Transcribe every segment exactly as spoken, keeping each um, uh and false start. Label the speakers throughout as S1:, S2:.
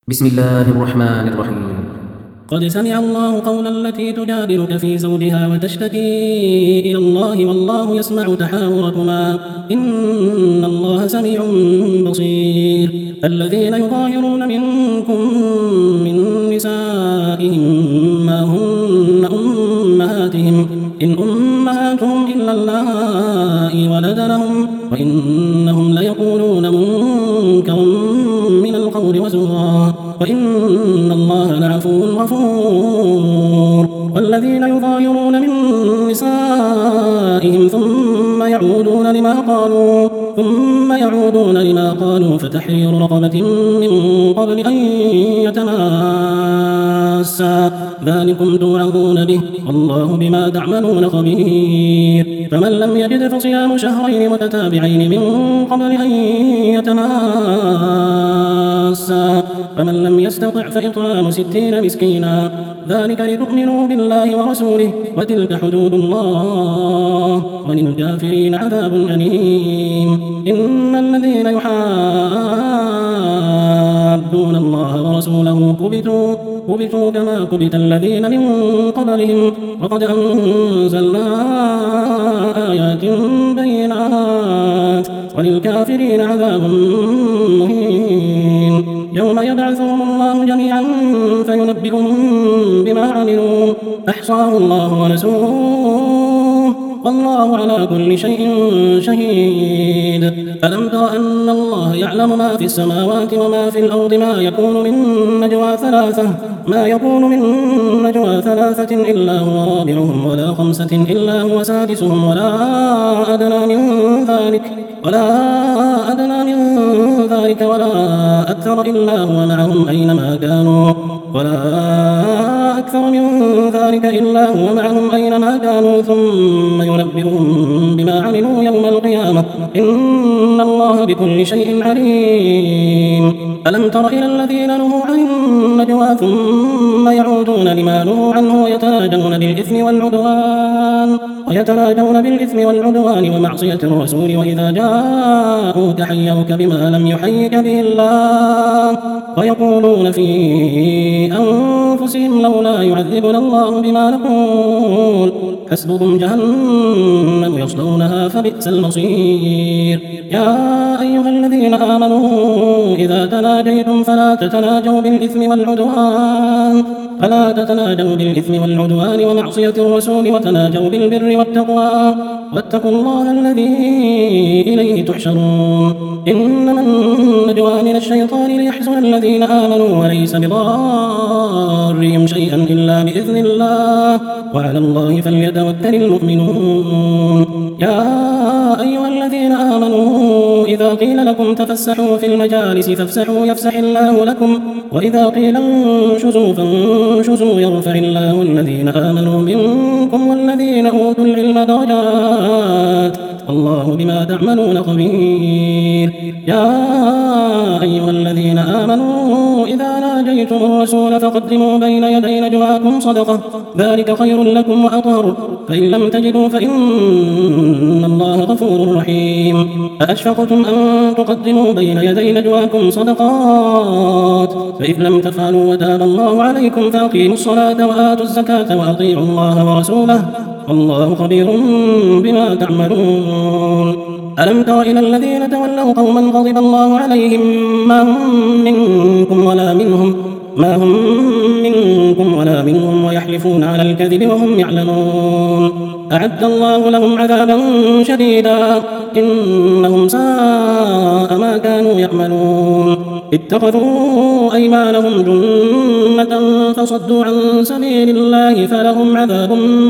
S1: بسم الله الرحمن الرحيم.
S2: قد سمع الله قول التي تجادلك في زوجها وتشتكي إلى الله والله يسمع تحاوركما إن الله سميع بصير. الذين يظاهرون منكم من نسائهم ما هن أمهاتهم إن أمهاتهم إلا اللائي ولدنهم وإنهم ليقولون منكرا من القول وزورا وإن الله لعفو غفور. والذين يظاهرون من نسائهم ثم يعودون لما قالوا ثم يعودون لما قالوا فتحرير رقبة من قبل أن يتماسا ذلكم توعظون به والله بما تعملون خبير. فمن لم يجد فصيام شهرين متتابعين من قبل أن يتماسا فمن لم يستطع فإطعام ستين مسكينا ذلك لتؤمنوا بالله ورسوله وتلك حدود الله وللكافرين عذاب أليم. إن الذين يحادون الله ورسوله كبتوا كبتوا كما كبت الذين من قبلهم وقد أنزلنا آيات بينات وللكافرين عذاب مهين. يوم يبعثهم الله جميعا فينبئهم بما عملوا أحصاه الله ونسوه والله على كل شيء شهيد. ألم تر أن الله يعلم ما في السماوات وما في الأرض ما يكون من نجوى ثلاثة ما يكون من نجوى ثلاثة إلا هو رابعهم ولا خمسة إلا هو سادسهم ولا أدنى من ذلك ولا أدنى من ذلك ولا أكثر إلا هو معهم أينما كانوا ولا أكثر من ذلك إلا هو معهم أينما كانوا ثم ينبئهم بما عملوا يوم القيامة إن الله بكل شيء عليم. ألم تر إلى الذين نهوا عن النجوى ثم يعودون لما نهوا عنه ويتناجون بالإثم والعدوان ويتناجون بالإثم والعدوان ومعصية الرسول وإذا جاءوك حيوك بما لم يحيك به الله ويقولون في أنفسهم لولا يعذبنا الله بما نقول حسبهم جهنم يصلونها فبئس المصير. يا أيها الذين آمنوا إذا تناجيتم فلا تتناجوا بالإثم والعدوان فلا تتناجوا بالإثم والعدوان ومعصية الرسول وتناجوا بالبر والتقوى واتقوا الله الذي إليه تحشرون. إنما النجوى من الشيطان ليحزن الذين آمنوا وليس بضارهم شيئا إلا بإذن الله وعلى الله فليتوكل المؤمنون. يا أيها الذين آمنوا إذا قيل لكم تفسحوا في المجالس فافسحوا يفسح الله لكم وإذا قيل انشزوا فانشزوا يرفع الله الذين آمنوا منكم والذين أوتوا العلم درجات الله بما تعملون خبير. يا أيها الذين آمنوا إذا ناجيتم الرسول فقدموا بين يدي نجواكم صدقة ذلك خير لكم وأطهر فإن لم تجدوا فإن الله غفور رحيم. أأشفقتم أن تقدموا بين يدي نجواكم صدقات فإذ لم تفعلوا وتاب الله عليكم فأقيموا الصلاة وآتوا الزكاة وأطيعوا الله ورسوله والله خبير بما تعملون. ألم تر إلى الذين تولوا قوما غضب الله عليهم ما هم منكم ولا منهم ما هم منكم ولا منهم ويحلفون على الكذب وهم يعلمون أعد الله لهم عذابا شديدا إنهم ساء ما كانوا يعملون. اتخذوا أيمانهم جنة فصدوا عن سبيل الله فلهم عذاب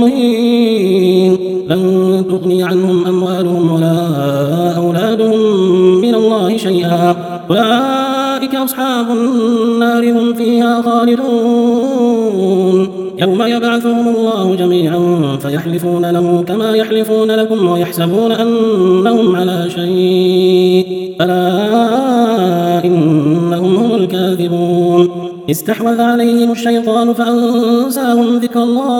S2: مهين لن تغني عنهم أموالهم ولا أولادهم من الله شيئا أولئك أصحاب النار هم فيها خالدون. يوم يبعثهم الله جميعا فيحلفون له كما يحلفون لكم ويحسبون أنهم على شيء ألا إنهم هم الكاذبون. استحوذ عليهم الشيطان فأنساهم ذكر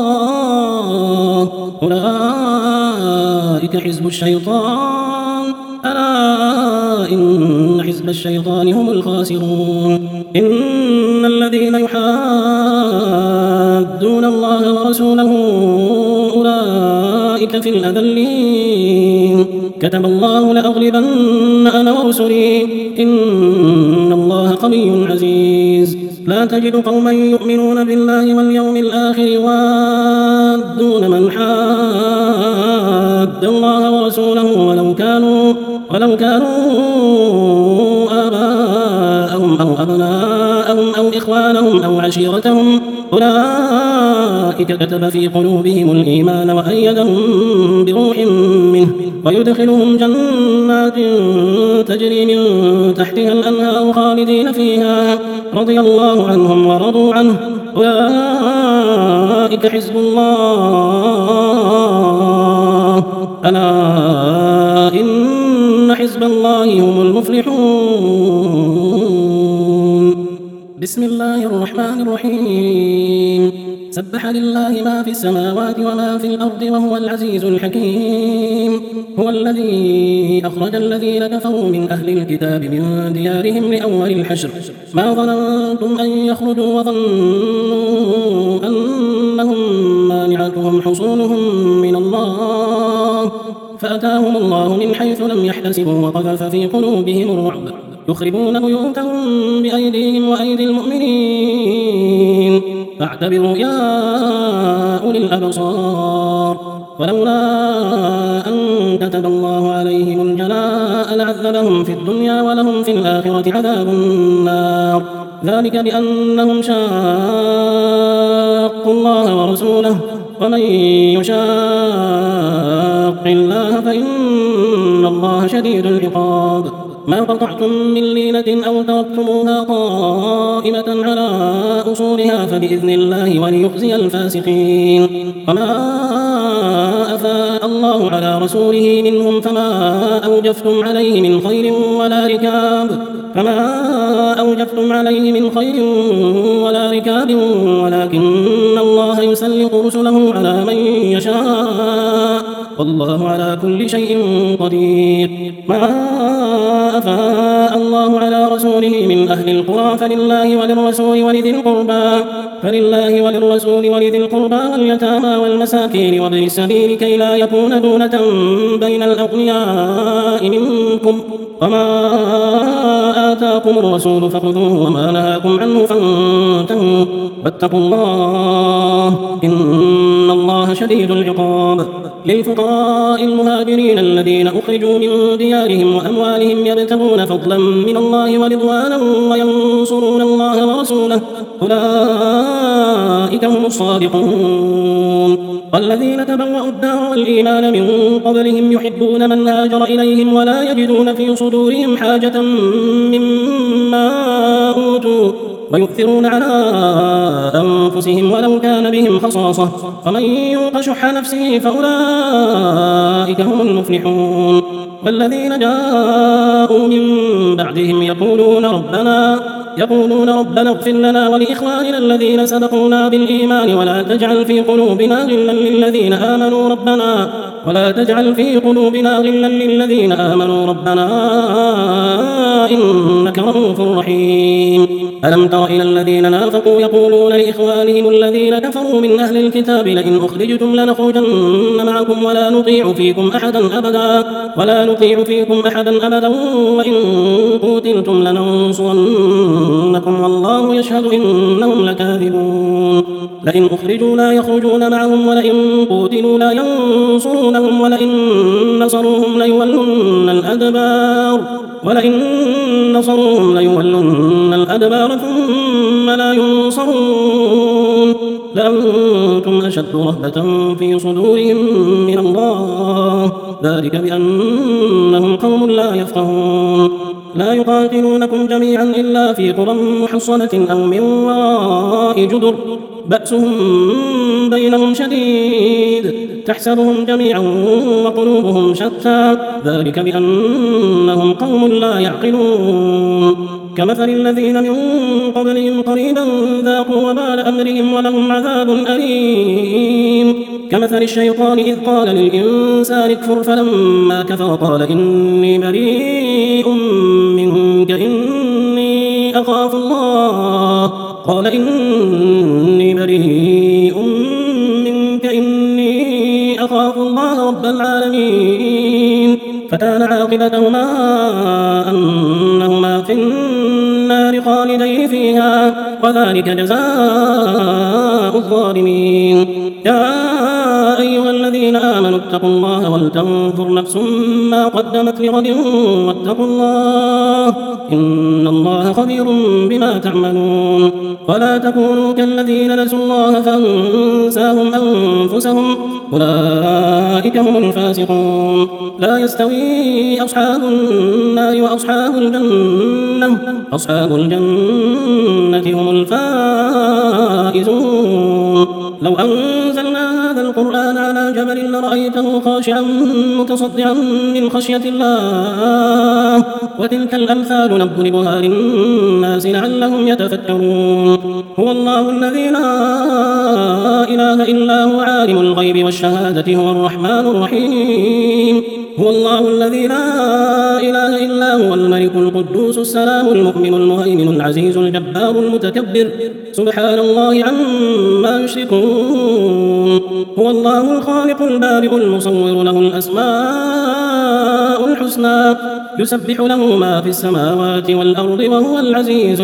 S2: الله أولئك حزب الشيطان ألا إن حزب الشيطان هم الخاسرون. إن الذين يحادون الله ورسوله أولئك في الأذلين. كتب الله لأغلبن أنا ورسلي إن الله قوي عزيز. لا تجد قوما يؤمنون بالله واليوم الآخر يوادون من حاد الله ورسوله ولو كانوا ولو كانوا آباءهم أو أبناءهم أو إخوانهم أو عشيرتهم أولئك كتب في قلوبهم الإيمان وأيدهم بروح منه ويدخلهم جنات تجري من تحتها الأنهار خالدين فيها رضي الله عنهم ورضوا عنه أولئك حزب الله ألا إن حزب الله هم المفلحون. بسم الله الرحمن الرحيم. سبح لله ما في السماوات وما في الأرض وهو العزيز الحكيم. هو الذي أخرج الذين كفروا من أهل الكتاب من ديارهم لأول الحشر ما ظننتم أن يخرجوا وظنوا أنهم مانعتهم حصونهم من الله فأتاهم الله من حيث لم يحتسبوا وقذف في قلوبهم الرعب يخربون بيوتهم بأيديهم وأيدي المؤمنين فاعتبروا يا أولي الأبصار. ولولا أن كتب الله عليهم الجلاء لعذبهم في الدنيا ولهم في الآخرة عذاب النار ذلك بأنهم شاقوا الله ورسوله ومن يشاق الله فإن الله شديد العقاب. ما قطعتم من لينة أو تركتموها قائمة على أصولها فبإذن الله وليخزي الفاسقين. وما أفاء الله على رسوله منهم فما أوجفتم عليه من خير ولا ركاب فما أوجفتم عليه من خير ولا ركاب ولكن الله يسلط رسله على من يشاء والله على كل شيء قدير. ما أفاء الله على رسوله من أهل القرى فلله وللرسول ولذي القربى فلله وللرسول ولذي القربى واليتامى والمساكين وابن السبيل كي لا يكون دونة بين الأغنياء منكم وما آتاكم الرسول فخذوه وما نهاكم عنه فانتهوا واتقوا الله إن الله شديد العقاب. للفقراء المهاجرين الذين أخرجوا من ديارهم وأموالهم يبتغون فضلا من الله ورضوانا وينصرون الله ورسوله أولئك هم الصادقون. والذين تبوأوا الدار والإيمان من قبلهم يحبون من هاجر إليهم ولا يجدون في صدورهم حاجة مما أوتوا ويؤثرون على أنفسهم ولو كان بهم خصاصة ومن يوق شح نفسه فأولئك هم المفلحون. والذين جاءوا من بعدهم يقولون ربنا يقولون ربنا اغفر لنا ولإخواننا الذين سبقونا بالإيمان ولا تجعل في قلوبنا غلا للذين آمنوا ربنا ولا تجعل في قلوبنا غلا للذين آمنوا ربنا إنك رؤوف رحيم. ألم تر إلى الذين نافقوا يقولون لإخوانهم الذين كفروا من أهل الكتاب لئن أخرجتم لنخرجن معكم ولا نطيع فيكم أحدا أبدا ولا نطيع فيكم أحدا أبدا وإن قتلتم لننصرنكم والله يشهد إنهم لكاذبون. لئن أخرجوا لا يخرجون معهم ولئن قتلوا لا ينصرونهم ولئن نصروهم ليولن الأدبار ولئن نصروهم ليولن الأدبار ثم لا ينصرون لأنتم أشد رهبة في صدورهم من الله ذلك بأنهم قوم لا يفقهون. لا يقاتلونكم جميعا إلا في قرى محصنة أو من وراء جدر بأسهم بينهم شديد تحسبهم جميعا وقلوبهم شتى ذلك بأنهم قوم لا يعقلون. كمثل الذين من قبلهم قريبا ذاقوا وبال أمرهم ولهم عذاب أليم كمثل الشيطان إذ قال للإنسان اكفر فلما كفر قال إني بريء منك إني أخاف الله قال إني بريء منك إني أخاف الله رب العالمين فكان عاقبتهما أنهما في النار خالدين فيها وذلك جزاء الظالمين يا أيها الذين آمنوا اتقوا الله ولتنظر نفس ما قدمت لغد واتقوا الله إن الله خبير بما تعملون ولا تكونوا كالذين نسوا الله فأنساهم أنفسهم أولئك هم الفاسقون لا يستوي أصحاب النار وأصحاب الجنة أصحاب الجنة هم الفائزون لو أنزلنا هذا القرآن على جبل لرأيته خاشعا متصدعا من خشية الله وتلك الأمثال نضربها للناس لعلهم يتفكرون هو الله الذي لا إله إلا هو عالم الغيب والشهادة هو الرحمن الرحيم هو الله الذي لا إله إلا هو الملك القدوس السلام المؤمن المهيمن العزيز الجبار المتكبر سبحان الله عما يشركون هو الله الخالق البارئ المصور له الأسماء الحسنى يسبح له ما في السماوات والأرض وهو العزيز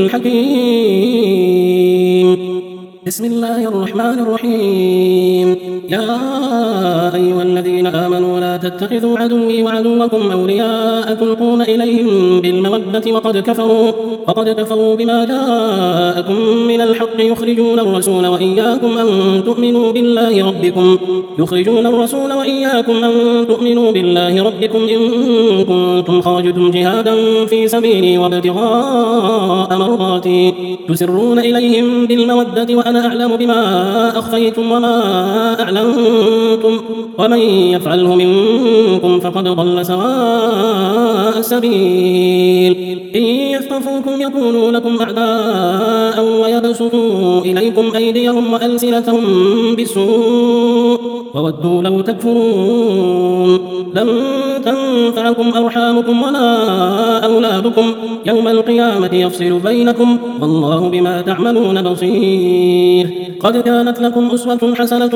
S2: الحكيم بسم الله الرحمن الرحيم يا أيها الذين آمنوا لا تتخذوا عدوي وعدوكم أولياء تلقون إليهم بالمودة وقد كفروا وقد كفروا بما جاءكم من الحق يخرجون الرسول وإياكم أن تؤمنوا بالله ربكم يخرجون الرسول وإياكم أن تؤمنوا بالله ربكم إن كنتم خرجتم جهادا في سبيلي وابتغاء مرضاتي تسرون إليهم بالمودة وأنا أعلم بما أخفيتم وما أعلنتم ومن يفعله منكم فقد ضل سواء السبيل إن يثقفوكم يكونوا لكم أعداء ويبسطوا إليكم أيديهم وألسنتهم بالسوء وودوا لو تكفرون لن تنفعكم أرحامكم ولا أولادكم يوم القيامة يفصل بينكم والله بما تعملون بصير قد كانت لكم أسوة حسنة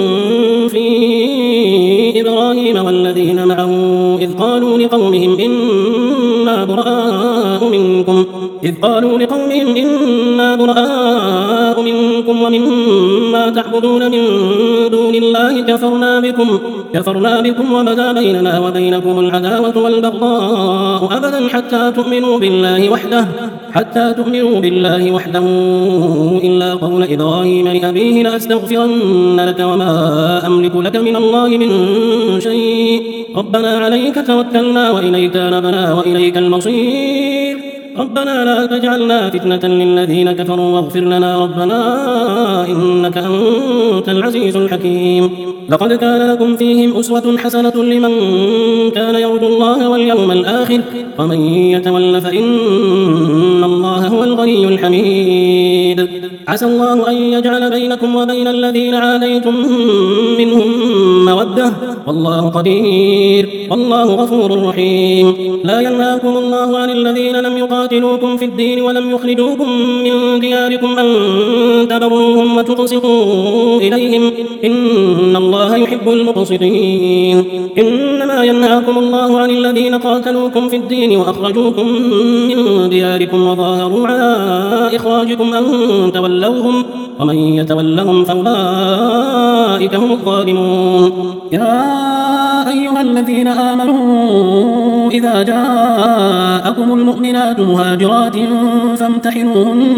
S2: في إبراهيم والذين معه إذ قالوا لقومهم إنا براء منكم إذ قالوا لقومهم إنا براء منكم ومما تعبدون من دون الله كفرنا بكم كفرنا بكم وبدا بيننا وبينكم العداوة والبغضاء أبدا حتى تؤمنوا بالله وحده حتى تؤمنوا بالله وحده إلا قول إبراهيم لأبيه لأستغفرن لك وما أملك لك من الله من شيء ربنا عليك توكلنا وإليك نبنا وإليك المصير ربنا لا تجعلنا فتنة للذين كفروا واغفر لنا ربنا إنك أنت العزيز الحكيم لقد كان لكم فيهم أسوة حسنة لمن كان يرجو الله واليوم الآخر ومن يتول فإن الله هو الغني الحميد عسى الله أن يجعل بينكم وبين الذين عاديتم منهم مودة والله قدير والله غفور رحيم لا ينهاكم الله عن الذين لم يقاتلوكم في الدين ولم يخرجوكم من دياركم أن تبروهم وتقسطوا إليهم إن الله يحب المقسطين إنما ينهاكم الله عن الذين قاتلوكم في الدين وأخرجوكم من دياركم وظاهروا على إخراجكم أن تولوهم ومن يتولهم فأولئك هم الظالمون يا أيها الذين آمنوا إذا جاءكم المؤمنات مهاجرات فامتحنوهن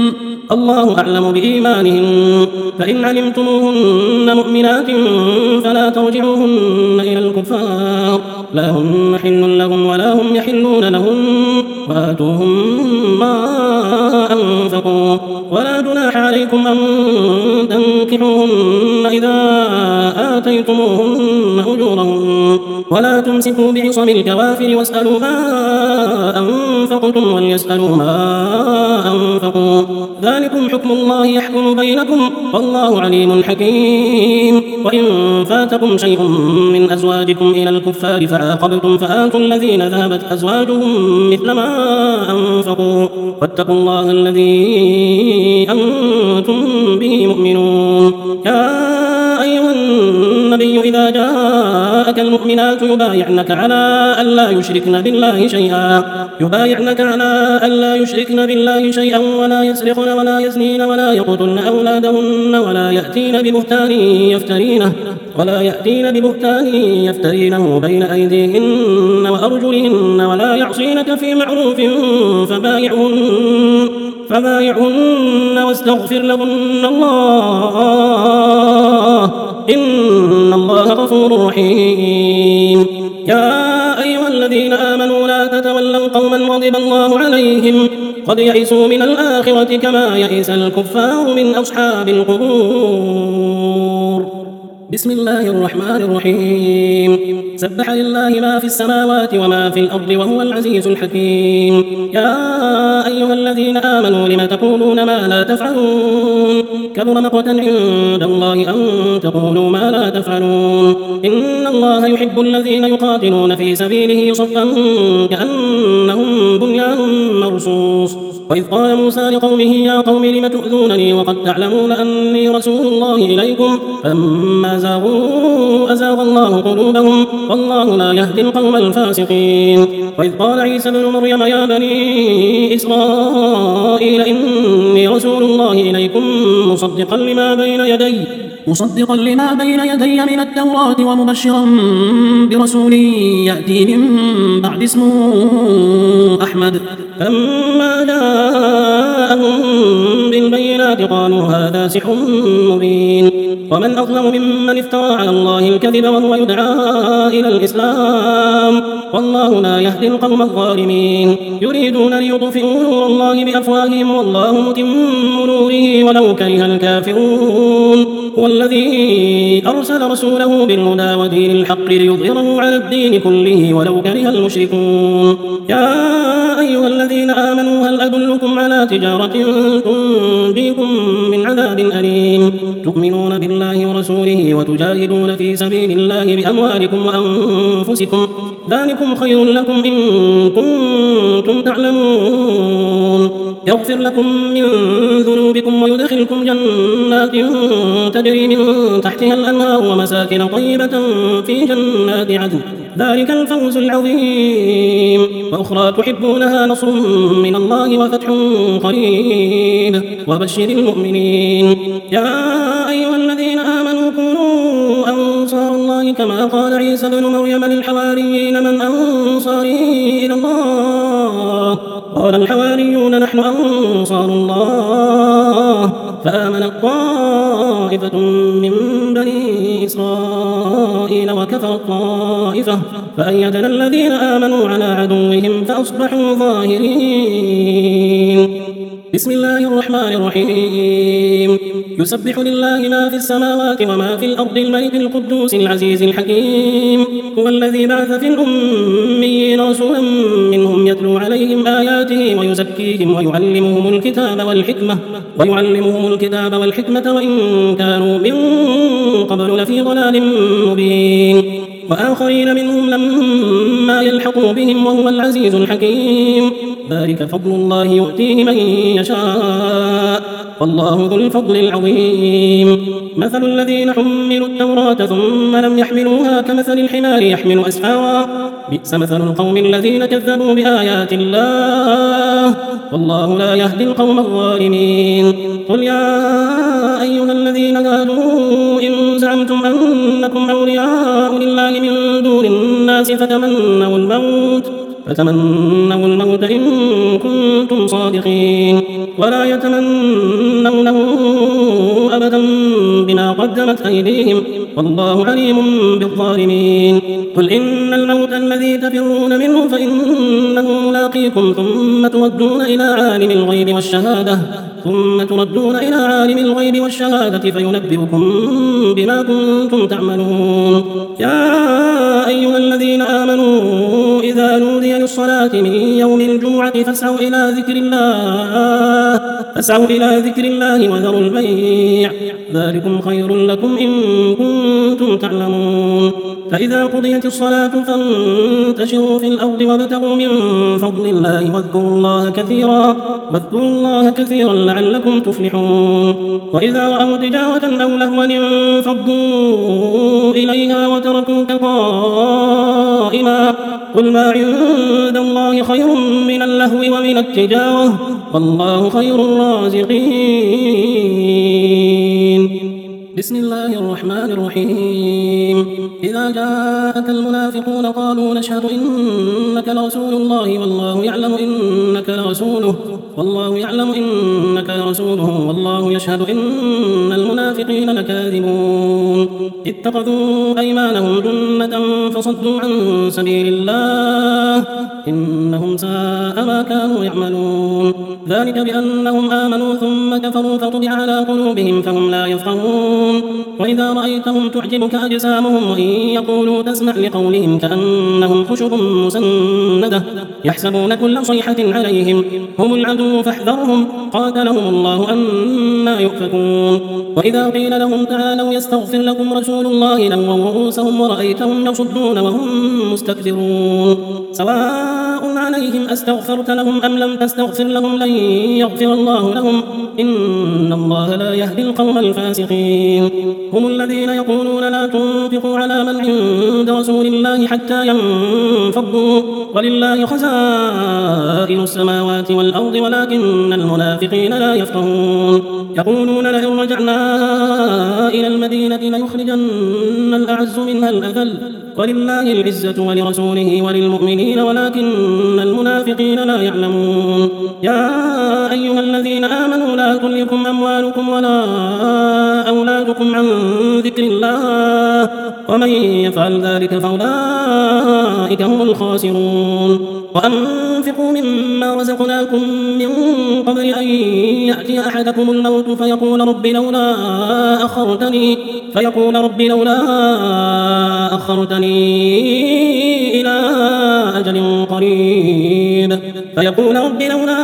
S2: الله أعلم بإيمانهن فإن علمتموهن مؤمنات فلا ترجعوهن إلى الكفار لا هن حل لهم ولا هم يحلون لهم وآتوهم ما أنفقوا ولا جناح عليكم أن تنكحوهن إذا آتيتموهن أجورهن ولا تمسكوا بعصم الكوافر واسألوا ما أنفقتم وليسألوا ما أنفقوا ذلكم حكم الله يحكم بينكم والله عليم حكيم. وإن فاتكم شيء من أزواجكم إلى الكفار فعاقبتم فآتوا الذين ذهبت أزواجهم مثل ما أنفقوا واتقوا الله الذي أنتم به مؤمنون. يا أيها النبي إذا جاءك المؤمنات يبايعنك على ألا يشركن بالله شيئا يبايعنك على ألا يشركن بالله شيئا ولا يسرقن ولا يزنين ولا يقتلن أولادهن ولا يأتين ببهتان يفترينه ولا يأتين ببهتان يفترينه بين أيديهن وأرجلهن ولا يعصينك في معروف فبايعهن فبايعهن واستغفر لهن الله إن الله غفور رحيم. يا أيها الذين آمنوا لا تتولوا قوما غضب الله عليهم قد يئسوا من الآخرة كما يئس الكفار من أصحاب القبور. بسم الله الرحمن الرحيم. سبح لله ما في السماوات وما في الأرض وهو العزيز الحكيم. يا أيها الذين آمنوا لم تقولون ما لا تفعلون كبر مقتا عند الله أن تقولوا ما لا تفعلون. إن الله يحب الذين يقاتلون في سبيله صفا كأنهم بنيان مرصوص. وإذ قال موسى لقومه يا قوم لم تؤذونني وقد تعلمون أني رسول الله إليكم فلما زاغوا أزاغ الله قلوبهم والله لا يهدي القوم الفاسقين. وإذ قال عيسى بن مريم يا بني إسرائيل إني رسول الله إليكم مصدقا لما بين يدي مصدقا لما بين يدي من التوراة ومبشرا برسول يأتي من بعد اسمه أحمد. فلما جاءهم بالبينات قالوا هذا سحر مبين. ومن أظلم ممن افترى على الله الكذب وهو يدعى إلى الإسلام والله لا يهدي القوم الظالمين. يريدون ليطفئوا نور الله بأفواههم والله متم نوره ولو كره الكافرون. هو الذي أرسل رسوله بالهدى ودين الحق ليظهره على الدين كله ولو كره المشركون. يا أيها الذين آمنوا هل أدلكم على تجارة تنجيكم من عذاب أليم تؤمنون بالله ورسوله وتجاهدون في سبيل الله بأموالكم وأنفسكم ذلكم خير لكم إن كنتم تعلمون. يغفر لكم من ذنوبكم ويدخلكم جنات تجري من تحتها الأنهار ومساكن طيبة في جنات عدن ذلك الفوز العظيم. وأخرى تحبونها نصر من الله وفتح قريب وبشر المؤمنين. يا أيها الذين آمنوا كونوا أنصار الله كما قال عيسى بن مريم للحواريين من أنصاري إلى الله قال الحواريون نحن أنصار الله فآمنت طائفة من بني إسرائيل وكفرت طائفة فأيدنا الذين آمنوا على عدوهم فأصبحوا ظاهرين. بسم الله الرحمن الرحيم. يسبح لله ما في السماوات وما في الأرض الملك القدوس العزيز الحكيم. هو الذي بعث في الأميين رسولا منهم يتلو عليهم آياته ويزكيهم ويعلمهم الكتاب والحكمة ويعلمهم الكتاب والحكمة وإن كانوا من قبل لفي ضلال مبين. وآخرين منهم لما يلحقوا بهم وهو العزيز الحكيم. ذلك فضل الله يؤتيه من يشاء والله ذو الفضل العظيم. مثل الذين حملوا التوراة ثم لم يحملوها كمثل الحمار يحمل أسفارا بئس مثل القوم الذين كذبوا بآيات الله والله لا يهدي القوم الظالمين. قل يا أيها الذين هادوا إن زعمتم أنكم أولياء لله من دون الناس فتمنوا الموت فتمنوا الموت إن كنتم صادقين ولا يتمنونه أبدا بما قدمت أيديهم والله عليم بالظالمين. قل إن الموت الذي تفرون منه فإنه ملاقيكم ثم تردون إلى عالم الغيب والشهادة ثم تردون إلى عالم الغيب والشهادة فينبئكم بما كنتم تعملون. يا أيها الذين آمنوا إذا نودي للصلاة من يوم الجمعة فاسعوا إلى ذكر الله فاسعوا إلى ذكر الله وذروا البيع ذلكم خير لكم إن كنتم تعلمون. فإذا قضيت الصلاة فانتشروا في الأرض وابتغوا من فضل الله واذكروا الله كثيرا واذكروا الله كثيرا لعلكم تفلحون. وإذا رأوا تجارة أو لهوا انفضوا إليها وتركوك قائما قل ما عند الله خير من اللهو ومن التجارة والله خير الرازقين. بسم الله الرحمن الرحيم. إذا جاءك المنافقون قالوا نشهد إنك لرسول الله والله يعلم إنك لرسوله والله يعلم إنك لرسوله والله يشهد إن المنافقين لكاذبون. اتخذوا أيمانهم جنة فصدوا عن سبيل الله إنهم ساء ما كانوا يعملون. ذلك بأنهم آمنوا ثم كفروا فطبع على قلوبهم فهم لا يفقهون. وإذا رأيتهم تعجبك أجسامهم وإن يقولوا تسمع لقولهم كأنهم خشب مسندة يحسبون كل صيحة عليهم هم العدو فاحذرهم قاتلهم الله أنى يؤفكون. وإذا قيل لهم تعالوا يستغفر لكم رسول الله لووا رؤوسهم ورأيتهم يصدون وهم مستكبرون. سواء عليهم أستغفرت لهم أم لم تستغفر لهم لن يغفر الله لهم إن الله لا يهدي القوم الفاسقين. هم الذين يقولون لا تنفقوا على من عند رسول الله حتى ينفضوا ولله خزائن السماوات والأرض ولكن المنافقين لا يفقهون. يقولون لئن رجعنا إلى المدينة ليخرجن الأعز منها الأذل ولله العزة ولرسوله وللمؤمنين ولكن المنافقين لا يعلمون. يا أيها الذين آمنوا لا تلهكم أموالكم ولا أولادكم عن ذكر الله ومن يفعل ذلك فأولئك هم الخاسرون. وأنفقوا مما رزقناكم من قبل أن يأتي أحدكم الموت فيقول رب لولا أخرتني فيقول رب لولا أخرتني إلى أجل قريب فيقول رب لولا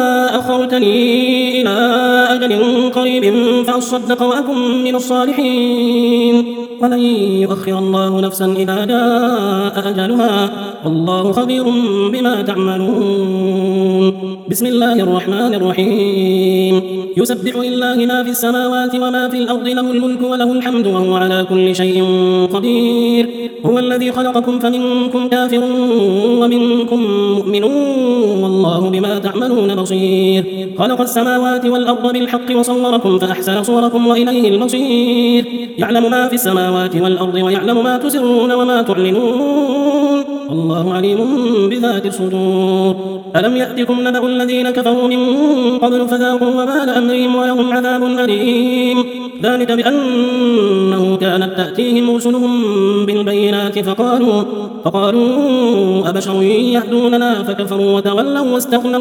S2: أخرتني إلى أجل قريب فأصدق وأكن من الصالحين ولن يؤخر الله نفسا إذا جاء أجلها والله خبير بما تعملون. بسم الله الرحمن الرحيم. يسبح لله ما في السماوات وما في الأرض له الملك وله الحمد وهو على كل شيء قدير. هو الذي خلقكم فمنكم كافر ومنكم مؤمن والله بما تعملون بصير. خلق السماوات والأرض بالحق وصوركم فأحسن صوركم وإليه المصير. يعلم ما في السماوات والأرض ويعلم ما تسرون وما تعلنون والله عليم بذات الصدور. ألم يأتكم نبأ الذين كفروا من قبل فذاقوا وبال أمرهم ولهم عذاب أليم. ذلك بأنه كانت تأتيهم رسلهم بالبينات فقالوا, فقالوا أبشر يهدوننا فكفروا وتولوا واستغنى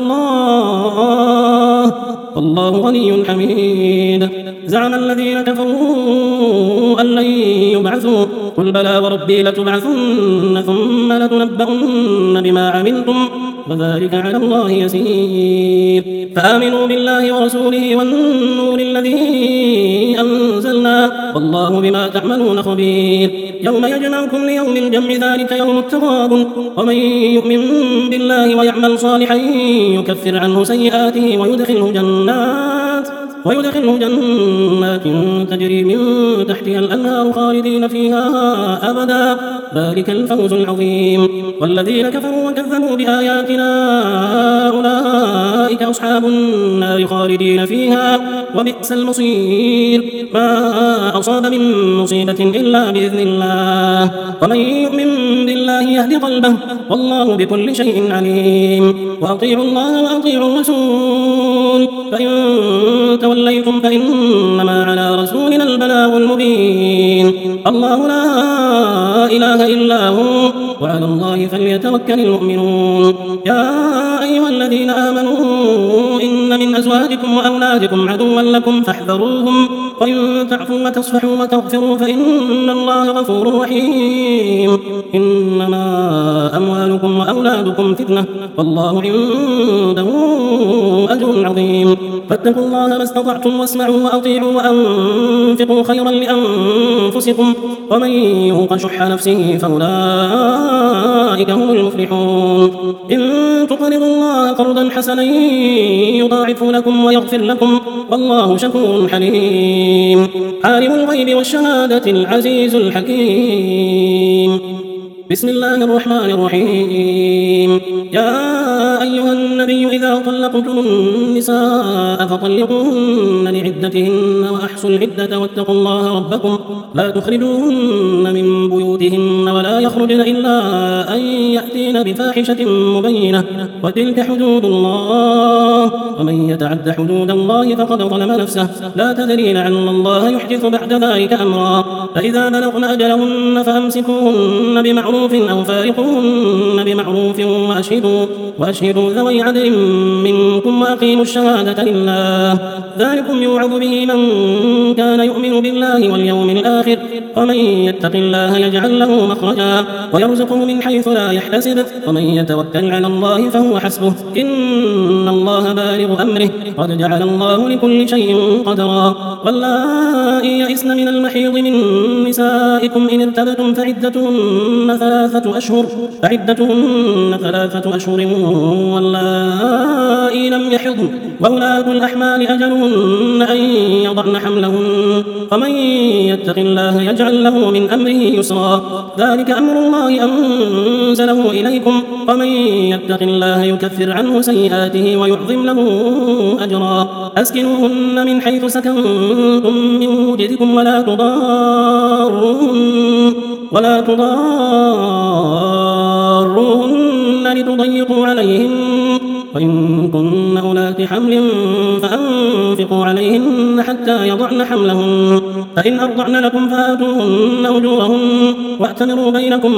S2: الله والله غني حميد. زعم الذين كفروا أن لن يبعثوا قل بلى وربي لتبعثن ثم لتنبؤن بما عملتم وذلك على الله يسير. فآمنوا بالله ورسوله والنور الذي أنزلنا والله بما تعملون خبير. يوم يجمعكم ليوم الجمع ذلك يوم التغابن ومن يؤمن بالله ويعمل صالحا يكفر عنه سيئاته ويدخله جنات ويدخله جنات تجري من تحتها الأنهار خالدين فيها أبدا ذلك الفوز العظيم. والذين كفروا وكذبوا بآياتنا أولئك أصحاب النار خالدين فيها وبئس المصير. ما أصاب من مصيبة إلا بإذن الله ومن يؤمن بالله يهدي قلبه والله بكل شيء عليم. وأطيعوا الله وأطيعوا الرسول فإن توليتم فإنما على رسولنا البلاغ المبين. الله لا إله إلا هو وعلى الله فليتوكل المؤمنون. يا أيها الذين آمنوا إن إن من أزواجكم وأولادكم عدوا لكم فاحذروهم وإن تعفوا وتصفحوا وتغفروا فإن الله غفور رحيم إنما أموالكم وأولادكم فتنة والله عنده أجر عظيم فاتقوا الله ما استطعتم واسمعوا وأطيعوا وأنفقوا خيرا لأنفسكم ومن يوق شح نفسه فأولئك هم المفلحون إن تقرضوا الله قرضا حسنا يضاعف لكم ويغفر لكم والله شكور حليم عالم الغيب والشهادة العزيز الحكيم بسم الله الرحمن الرحيم يا أيها النبي إذا طلقتم النساء فطلقوهن لعدتهن وأحصوا العدة واتقوا الله ربكم لا تخرجوهن من بيوتهن ولا يخرجن إلا أن يأتين بفاحشة مبينة وتلك حدود الله ومن يتعد حدود الله فقد ظلم نفسه لا تدري لعل الله يحدث بعد ذلك أمرا فإذا بلغن أجلهن فأمسكوهن بمعروف أو فارقوهن بمعروف وأشهدوا, وأشهدوا ذوي عدل منكم وأقيموا الشهادة لله ذلكم يوعظ به من كان يؤمن بالله واليوم الآخر ومن يتق الله يجعل له مخرجا ويرزقه من حيث لا يحتسب ومن يتوكل على الله فهو حسبه إن الله بالغ أمره قد جعل الله لكل شيء قدرا واللائي يئسن من المحيض من نسائكم إن ارتبتم فعدتهن ثلاثة أشهر فعدتهن ثلاثة أشهر واللائي لم يحضن وأولاة الأحمال أجلهن أن يضعن حملهن ومن يتق الله يجعل له من أمره يسرا ذلك أمر الله أنزله إليكم ومن يتق الله يكفر عنه سيئاته ويعظم له أجرا أسكنوهن من حيث سكنتم من وجدكم ولا تضاروهن ولا تضاروهن لتضيقوا عليهن وإن كن أولات حمل فأنفقوا عليهن حتى يضعن حملهن فإن أرضعن لكم فآتوهن أجورهن واعتمروا بينكم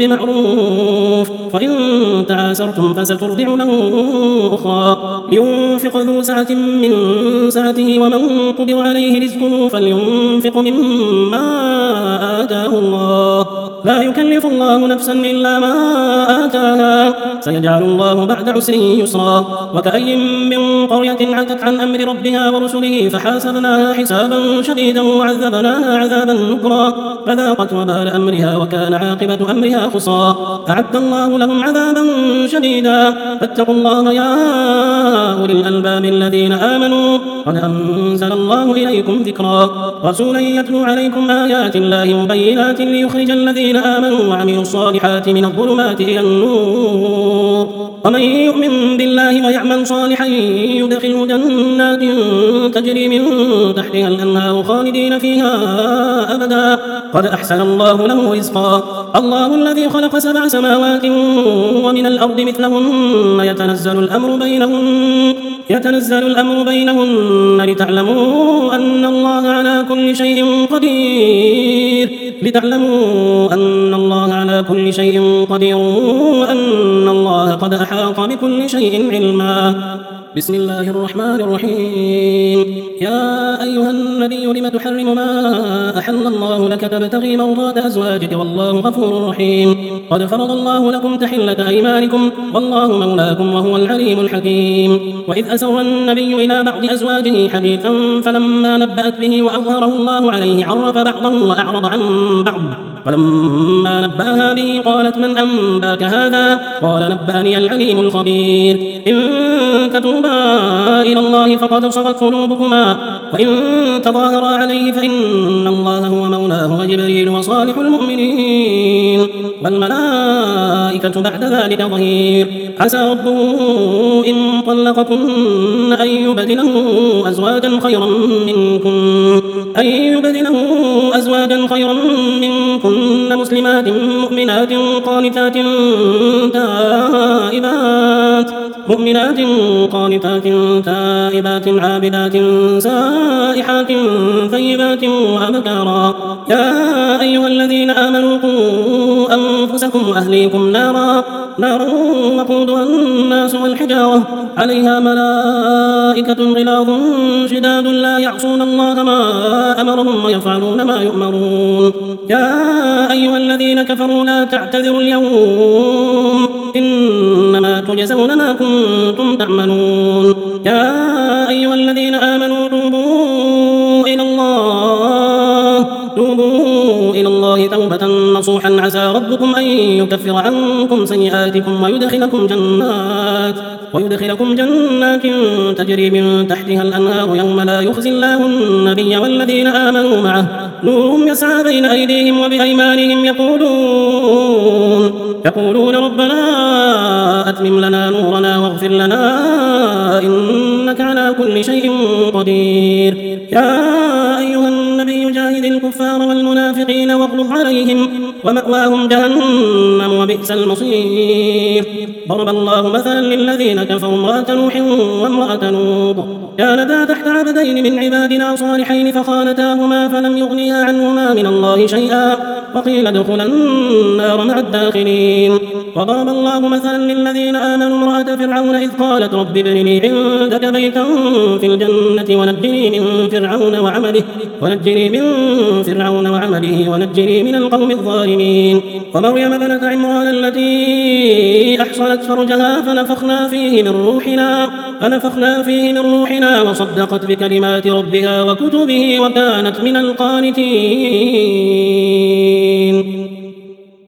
S2: بمعروف وإن تعاسرتم فسترضع له أخرى لينفق ذو سعة من سعته ومن قدر عليه رزقه فلينفق مما آتاه الله لا يكلف الله نفسا إلا ما آتاها سيجعل الله بعد عسر يسرا وكأي من قرية عتت عن أمر ربها ورسله فحاسبناها حسابا شديدا وعذبناها عذابا نكرا فذاقت وبال أمرها وكان عاقبة أمرها خسرا أعد الله لهم عذابا شديدا فاتقوا الله يا أولي الألباب الذين آمنوا قد أنزل الله إليكم ذكرا رسولا يتلو عليكم آيات الله مبينات ليخرج الذين آمنوا وعملوا الصالحات من الظلمات إلى النور ومن يؤمن بالله ويعمل صالحا يدخله جنات تجري من تحتها الأنهار خالدين فيها أبدا قد أحسن الله له رزقا الله الذي خلق سبع سماوات ومن الأرض مثلهن يتنزل الأمر بينهن يتنزل الأمر بينهن لتعلموا أن الله على كل شيء قدير لتعلموا أن الله على كل شيء قدير وأن الله قد أحاط بكل شيء علما بسم الله الرحمن الرحيم يا أيها النبي لم تحرم ما أحل الله لك تبتغي مرضات أزواجك والله غفور رحيم قد فرض الله لكم تحلة أيمانكم والله مولاكم وهو العليم الحكيم وإذ أسر النبي إلى بعض أزواجه حديثا فلما نبأت به وأظهره الله عليه عرف بعضه وأعرض عن بعض فلما نبأها به قالت من أنباك هذا قال نبأني العليم الخبير إن تتوبا إلى الله فقد صغت قلوبكما وإن تظاهرا عليه فإن الله هو مولاه وجبريل وصالح المؤمنين والملائكة بعد ذلك ظهير عسى ربه إن طلقكن أن يبدله أزواجا خيرا منكن أن يبدله أزواجا خيرا منكن مسلمات مؤمنات قانتات تائبات مؤمنات قانتات تائبات عابدات سائحات ثيبات وأبكارا يا أيها الذين آمنوا قوا أنفسكم وأهليكم نارا نار وقودها الناس والحجارة عليها ملائكة غلاظ شداد لا يعصون الله ما أمرهم ويفعلون ما يؤمرون يا أيها الذين كفروا لا تعتذروا اليوم إنما تجزون ما كنتم تعملون يا أيها الذين آمنوا توبوا إلى الله توبوا إلى الله توبة نصوحا عسى ربكم أن يكفر عنكم سيئاتكم ويدخلكم جنات ويدخلكم جنات تجري من تحتها الأنهار يوم لا يخزي الله النبي والذين آمنوا معه نورهم يسعى بين أيديهم وبأيمانهم يقولون يقولون ربنا أتمم لنا نورنا واغفر لنا إنك على كل شيء قدير يا أيها النبي جاهد الكفار والمنافقين واغلظ عليهم ومأواهم جهنم وبئس المصير ضرب الله مثلا للذين كفروا امرأة نوح وامرأة لوط كانتا تحت عبدين من عبادنا صالحين فخانتاهما فلم يغنيا عنهما من الله شيئا وقيل ادخلا النار مع الداخلين وضرب الله مثلا للذين آمنوا امرأة فرعون إذ قالت رب ابن لي عندك بيتا في الجنة ونجني من فرعون وعمله ونجني من فرعون وعمله ونجني من القوم الظالمين ومريم ابنة عمران التي أحصنت فرجها فنفخنا فيه من روحنا فنفخنا فيه من روحنا وصدقت بكلمات ربها وكتبه وكانت من القانتين